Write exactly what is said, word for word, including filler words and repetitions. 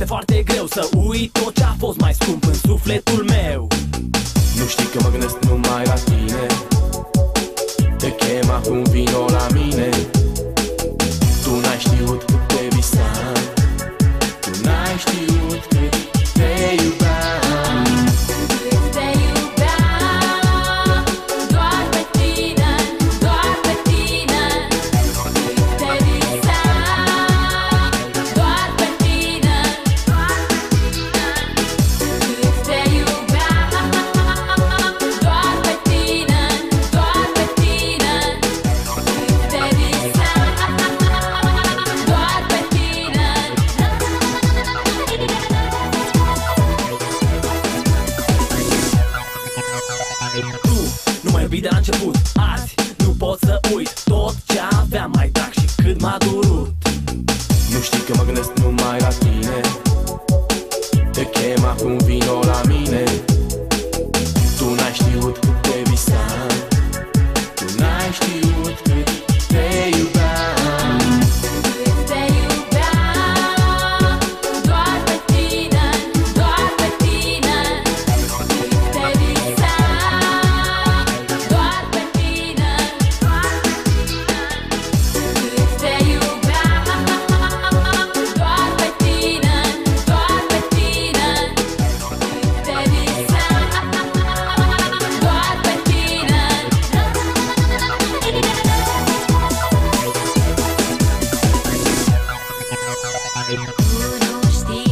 Este foarte greu să uit tot ce a fost mai scump în sufletul meu. Nu știi că mă gândesc numai la tine. Te chem acum, vino la mine. Tu n-ai știut cât te visam, tu n-ai știut cât te iubeam. Cât te iubeam, doar pe tine, doar pe tine. Cât te visam, doar pe tine, doar pe tine. Cât te iubeam, doar pe tine, doar pe tine. Cât te visam, doar pe tine. Tu nu m-ai iubit de la început, azi nu pot să uit tot ce aveam mai drag și cât m-a durut. Nu știi că mă gândesc numai la tine. Te chem acum, vino la mine. Tu n-ai știut cât te visam, tu n-ai știut cât te iubeam. Cât te iubeam, doar pe tine, doar pe tine. Cât te visam, doar pe tine, doar pe tine. Cât te iubeam, doar pe tine, doar pe tine. Cât te visam, doar pe tine. Tu nu știi